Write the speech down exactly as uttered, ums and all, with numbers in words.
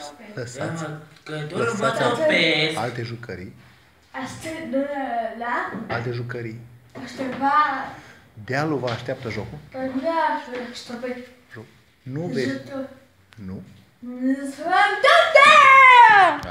Lăsați, Că doar lăsați învăță pe... alte jucării, Aștept la... alte jucării. Aștepta... Dealul vă așteaptă jocul? Păi nu e aștept. Joc. Nu vei. Ajută. Nu. Sfântate!